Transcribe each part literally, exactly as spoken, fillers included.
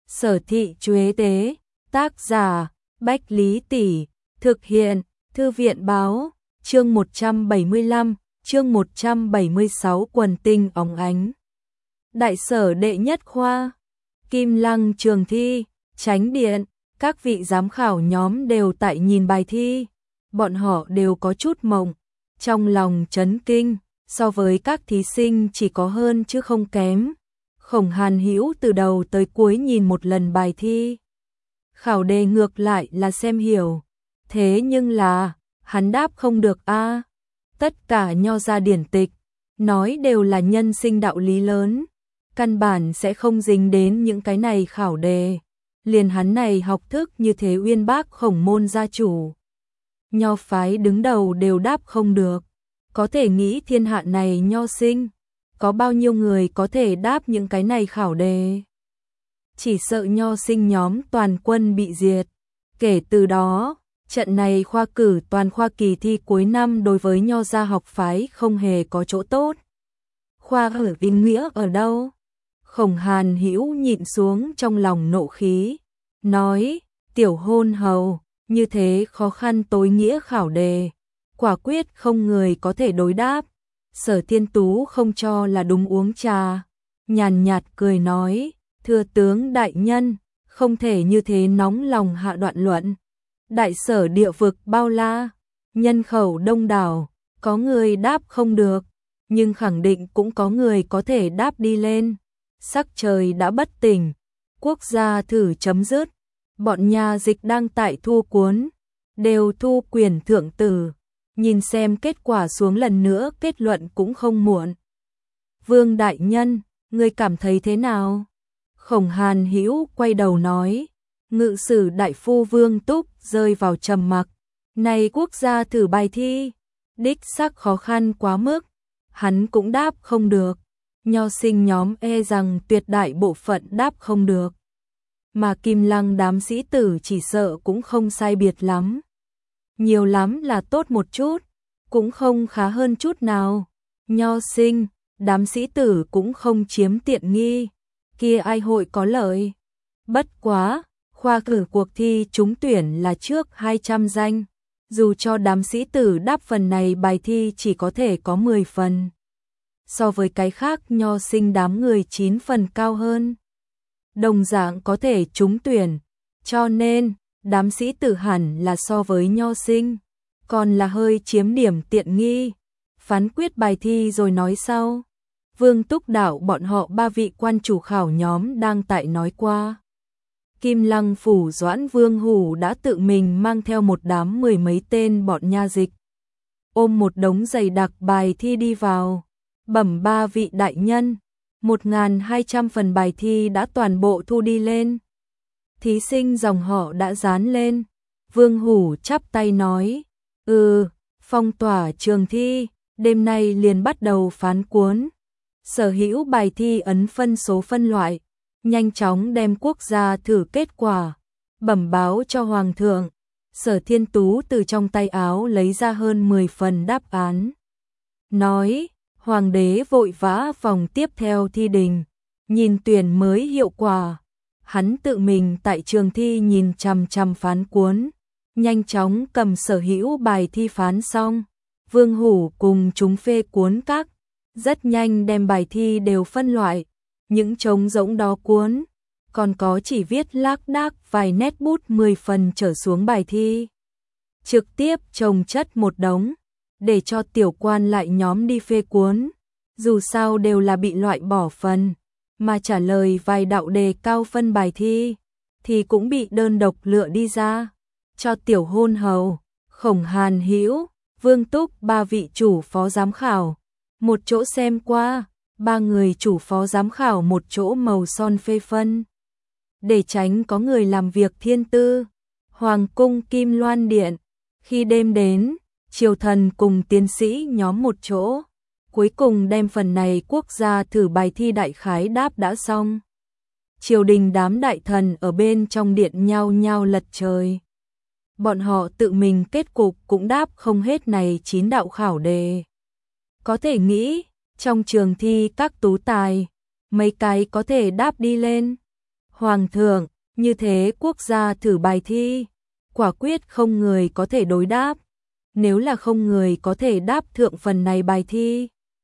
Sở Thị Chuế Tế, tác giả, Bách Lý Tỷ, thực hiện, Thư viện Báo, chương một trăm bảy mươi lăm, chương một trăm bảy mươi sáu quần tinh óng ánh. Đại sở đệ nhất khoa, Kim Lăng trường thi, Chánh điện, các vị giám khảo nhóm đều tại nhìn bài thi, bọn họ đều có chút mộng, trong lòng chấn kinh, so với các thí sinh chỉ có hơn chứ không kém. Khổng Hàn Hữu từ đầu tới cuối nhìn một lần bài thi. Khảo đề ngược lại là xem hiểu, thế nhưng là, hắn đáp không được a. Tất cả nho gia điển tịch, nói đều là nhân sinh đạo lý lớn, căn bản sẽ không dính đến những cái này khảo đề. Liền hắn này học thức như thế uyên bác Khổng môn gia chủ, nho phái đứng đầu đều đáp không được. Có thể nghĩ thiên hạ này nho sinh, có bao nhiêu người có thể đáp những cái này khảo đề. Chỉ sợ nho sinh nhóm toàn quân bị diệt. Kể từ đó, trận này khoa cử toàn khoa kỳ thi cuối năm đối với nho gia học phái không hề có chỗ tốt. Khoa cử vinh nghĩa ở đâu? Khổng Hàn Hữu nhịn xuống trong lòng nộ khí, nói, tiểu hôn hầu, như thế khó khăn tối nghĩa khảo đề, quả quyết không người có thể đối đáp. Sở Thiên Tú không cho là đúng uống trà, nhàn nhạt cười nói, thưa tướng đại nhân, không thể như thế nóng lòng hạ đoạn luận. Đại sở địa vực bao la, nhân khẩu đông đảo, có người đáp không được, nhưng khẳng định cũng có người có thể đáp đi lên. Sắc trời đã bất tỉnh, quốc gia thử chấm dứt, bọn nhà dịch đang tại thu cuốn, đều thu quyền thượng tử, nhìn xem kết quả xuống lần nữa kết luận cũng không muộn. Vương đại nhân, ngươi cảm thấy thế nào? Khổng Hàn Hữu quay đầu nói, ngự sử đại phu Vương Túc rơi vào trầm mặc, này quốc gia thử bài thi, đích xác khó khăn quá mức, hắn cũng đáp không được. Nho sinh nhóm e rằng tuyệt đại bộ phận đáp không được, mà Kim Lăng đám sĩ tử chỉ sợ cũng không sai biệt lắm. Nhiều lắm là tốt một chút, cũng không khá hơn chút nào. Nho sinh, đám sĩ tử cũng không chiếm tiện nghi, kia ai hội có lợi. Bất quá, khoa cử cuộc thi trúng tuyển là trước hai trăm danh, dù cho đám sĩ tử đáp phần này bài thi chỉ có thể có mười phần. So với cái khác nho sinh đám người chín phần cao hơn. Đồng dạng có thể trúng tuyển, cho nên đám sĩ tử hẳn là so với nho sinh, còn là hơi chiếm điểm tiện nghi. Phán quyết bài thi rồi nói sau. Vương Túc Đạo bọn họ ba vị quan chủ khảo nhóm đang tại nói qua. Kim Lăng phủ Doãn Vương Hủ đã tự mình mang theo một đám mười mấy tên bọn nha dịch, ôm một đống dày đặc bài thi đi vào. Bẩm ba vị đại nhân, một nghìn hai trăm phần bài thi đã toàn bộ thu đi lên. Thí sinh dòng họ đã dán lên. Vương Hủ chắp tay nói, ừ, phong tỏa trường thi, đêm nay liền bắt đầu phán cuốn. Sở hữu bài thi ấn phân số phân loại, nhanh chóng đem quốc gia thử kết quả, bẩm báo cho Hoàng thượng. Sở Thiên Tú từ trong tay áo lấy ra hơn mười phần đáp án, nói, Hoàng đế vội vã vòng tiếp theo thi đình, nhìn tuyển mới hiệu quả. Hắn tự mình tại trường thi nhìn chằm chằm phán cuốn, nhanh chóng cầm sở hữu bài thi phán xong. Vương Hủ cùng chúng phê cuốn các, rất nhanh đem bài thi đều phân loại, những trống rỗng đó cuốn, còn có chỉ viết lác đác vài nét bút mười phần trở xuống bài thi. Trực tiếp chồng chất một đống, để cho tiểu quan lại nhóm đi phê cuốn, dù sao đều là bị loại bỏ phần, mà trả lời vài đạo đề cao phân bài thi, thì cũng bị đơn độc lựa đi ra, cho tiểu hôn hầu, Khổng Hàn Hữu, Vương Túc ba vị chủ phó giám khảo, một chỗ xem qua, ba người chủ phó giám khảo một chỗ màu son phê phân. Để tránh có người làm việc thiên tư, Hoàng cung Kim Loan Điện, khi đêm đến, triều thần cùng tiến sĩ nhóm một chỗ, cuối cùng đem phần này quốc gia thử bài thi đại khái đáp đã xong. Triều đình đám đại thần ở bên trong điện nhao nhao lật trời. Bọn họ tự mình kết cục cũng đáp không hết này chín đạo khảo đề. Có thể nghĩ, trong trường thi các tú tài, mấy cái có thể đáp đi lên. Hoàng thượng, như thế quốc gia thử bài thi, quả quyết không người có thể đối đáp. Nếu là không người có thể đáp thượng phần này bài thi,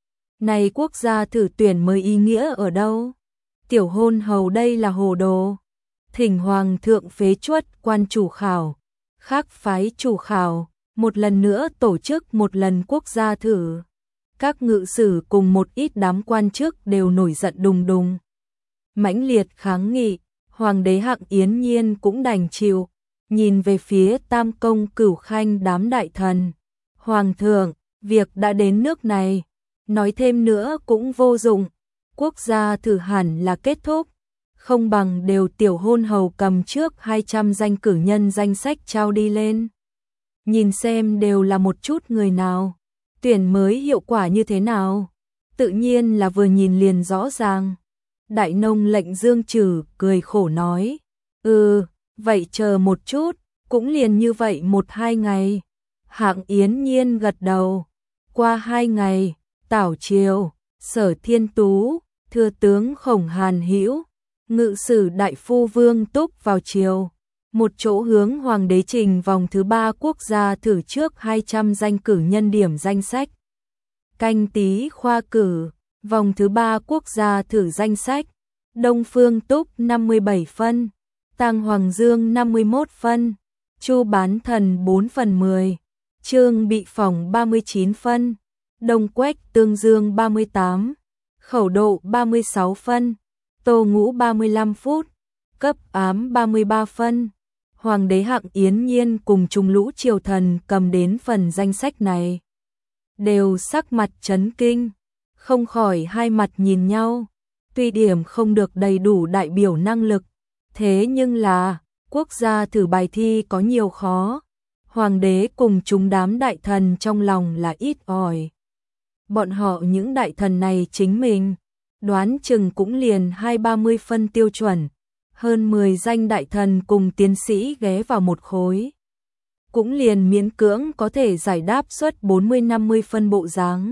này quốc gia thử tuyển mới ý nghĩa ở đâu? Tiểu hôn hầu đây là hồ đồ. Thỉnh hoàng thượng phế truất quan chủ khảo, khác phái chủ khảo, một lần nữa tổ chức một lần quốc gia thử. Các ngự sử cùng một ít đám quan chức đều nổi giận đùng đùng, mãnh liệt kháng nghị. Hoàng đế Hạng Yến Nhiên cũng đành chịu, nhìn về phía Tam Công Cửu Khanh đám đại thần. Hoàng thượng, việc đã đến nước này, nói thêm nữa cũng vô dụng, quốc gia thử hẳn là kết thúc, không bằng đều tiểu hôn hầu cầm trước hai trăm danh cử nhân danh sách trao đi lên. Nhìn xem đều là một chút người nào, tuyển mới hiệu quả như thế nào, tự nhiên là vừa nhìn liền rõ ràng. Đại nông lệnh Dương Trừ cười khổ nói, ừ, vậy chờ một chút, cũng liền như vậy một hai ngày. Hạng Yến Nhiên gật đầu, qua hai ngày, Tảo Triều, Sở Thiên Tú, Thừa tướng Khổng Hàn Hữu, Ngự sử Đại Phu Vương Túc vào triều, một chỗ hướng hoàng đế trình vòng thứ ba quốc gia thử trước hai trăm danh cử nhân điểm danh sách. Canh Tý khoa cử, vòng thứ ba quốc gia thử danh sách, Đông Phương Túc năm mươi bảy phân, Tang Hoàng Dương năm mươi mốt phân, Chu Bán Thần bốn phần mười, Trương Bị Phỏng ba mươi chín phân, Đông Quách Tương Dương ba mươi tám, Khẩu Độ ba mươi sáu phân, Tô Ngũ ba mươi lăm phút, Cấp Ám ba mươi ba phân. Hoàng đế Hạng Yến Nhiên cùng trung lũ triều thần cầm đến phần danh sách này, đều sắc mặt chấn kinh, không khỏi hai mặt nhìn nhau. Tuy điểm không được đầy đủ đại biểu năng lực, thế nhưng là quốc gia thử bài thi có nhiều khó, hoàng đế cùng chúng đám đại thần trong lòng là ít ỏi. Bọn họ những đại thần này chính mình, đoán chừng cũng liền hai ba mươi phân tiêu chuẩn, hơn mười danh đại thần cùng tiến sĩ ghé vào một khối, cũng liền miễn cưỡng có thể giải đáp suất bốn mươi năm mươi phân bộ dáng.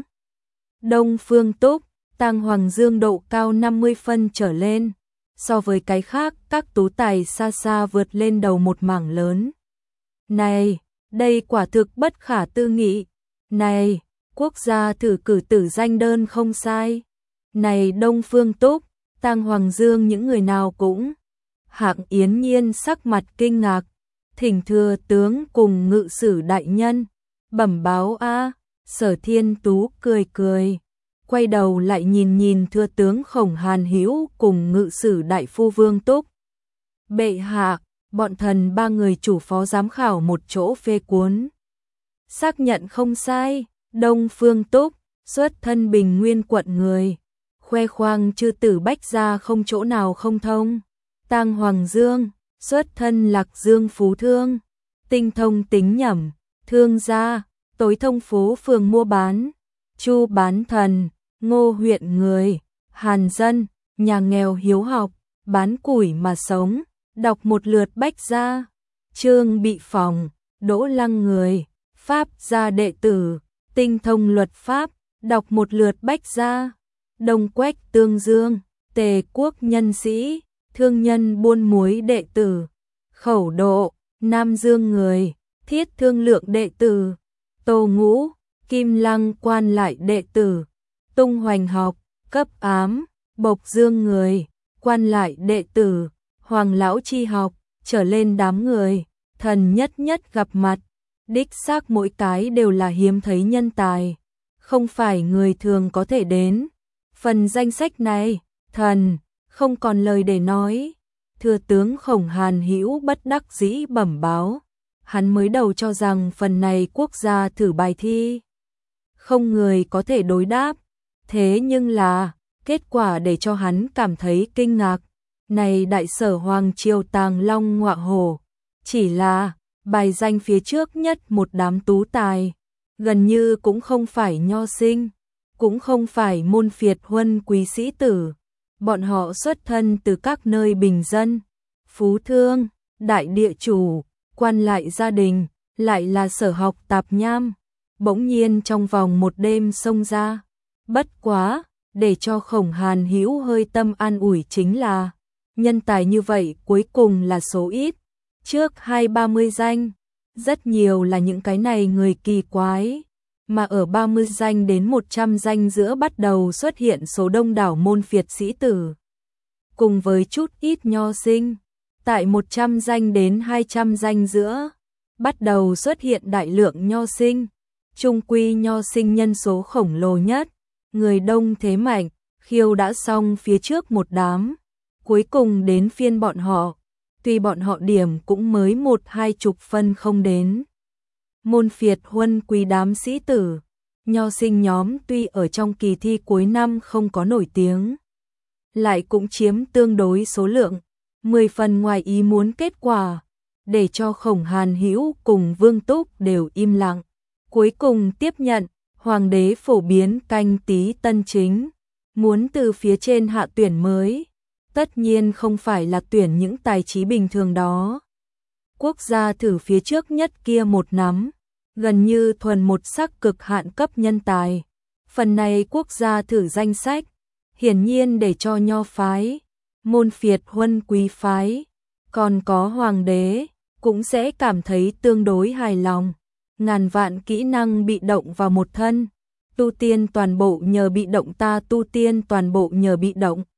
Đông Phương Túc, Tang Hoàng Dương độ cao năm mươi phân trở lên, so với cái khác các tú tài xa xa vượt lên đầu một mảng lớn. Này, đây quả thực bất khả tư nghị. Này, quốc gia thử cử tử danh đơn không sai. Này Đông Phương Túc, Tang Hoàng Dương những người nào cũng. Hạng Yến Nhiên sắc mặt kinh ngạc, thỉnh thừa tướng cùng ngự sử đại nhân bẩm báo a. Sở Thiên Tú cười cười, quay đầu lại nhìn nhìn thừa tướng Khổng Hàn Hữu cùng ngự sử đại phu Vương Túc. Bệ hạ, bọn thần ba người chủ phó giám khảo một chỗ phê cuốn, xác nhận không sai. Đông Phương Túc, xuất thân Bình Nguyên quận người, khoe khoang chư tử bách gia không chỗ nào không thông. Tang Hoàng Dương, xuất thân Lạc Dương Phú Thương, tinh thông tính nhẩm, thương gia, tối thông phố phường mua bán. Chu Bán Thần, Ngô huyện người, hàn dân, nhà nghèo hiếu học, bán củi mà sống, đọc một lượt bách gia. Trương Bị Phỏng, Đỗ Lăng người, pháp gia đệ tử, tinh thông luật pháp, đọc một lượt bách gia. Đông Quách Tương Dương, Tề quốc nhân sĩ, thương nhân buôn muối đệ tử. Khẩu Độ, Nam Dương người, thiết thương lượng đệ tử. Tô Ngũ, Kim Lăng quan lại đệ tử. Tung Hoành học, Cấp Ám, Bộc Dương người, quan lại đệ tử. Hoàng Lão Chi học, trở lên đám người, thần nhất nhất gặp mặt. Đích xác mỗi cái đều là hiếm thấy nhân tài, không phải người thường có thể đến. Phần danh sách này, thần không còn lời để nói. Thừa tướng Khổng Hàn Hữu bất đắc dĩ bẩm báo, hắn mới đầu cho rằng phần này quốc gia thử bài thi không người có thể đối đáp, thế nhưng là kết quả để cho hắn cảm thấy kinh ngạc. Này đại sở hoàng triều tàng long ngọa hổ, chỉ là bài danh phía trước nhất một đám tú tài, gần như cũng không phải nho sinh, cũng không phải môn phiệt huân quý sĩ tử. Bọn họ xuất thân từ các nơi bình dân, phú thương, đại địa chủ, quan lại gia đình, lại là sở học tạp nham, bỗng nhiên trong vòng một đêm xông ra. Bất quá, để cho Khổng Hàn Hữu hơi tâm an ủi chính là Nhân tài như vậy cuối cùng là số ít, trước hai ba mươi danh, rất nhiều là những cái này người kỳ quái, mà ở ba mươi danh đến một trăm danh giữa bắt đầu xuất hiện số đông đảo môn phiệt sĩ tử. Cùng với chút ít nho sinh, tại một trăm danh đến hai trăm danh giữa, bắt đầu xuất hiện đại lượng nho sinh, trung quy nho sinh nhân số khổng lồ nhất, người đông thế mạnh, khiêu đã xong phía trước một đám, cuối cùng đến phiên bọn họ, tuy bọn họ điểm cũng mới một hai chục phân không đến. Môn phiệt huân quý đám sĩ tử, nho sinh nhóm tuy ở trong kỳ thi cuối năm không có nổi tiếng, lại cũng chiếm tương đối số lượng, mười phần ngoài ý muốn kết quả, để cho Khổng Hàn Hữu cùng Vương Túc đều im lặng. Cuối cùng tiếp nhận, hoàng đế phổ biến canh tí tân chính, muốn từ phía trên hạ tuyển mới, tất nhiên không phải là tuyển những tài trí bình thường đó. Quốc gia thử phía trước nhất kia một nắm, gần như thuần một sắc cực hạn cấp nhân tài. Phần này quốc gia thử danh sách, hiển nhiên để cho nho phái, môn phiệt huân quý phái, còn có hoàng đế, cũng sẽ cảm thấy tương đối hài lòng. Ngàn vạn kỹ năng bị động vào một thân, tu tiên toàn bộ nhờ bị động ta tu tiên toàn bộ nhờ bị động.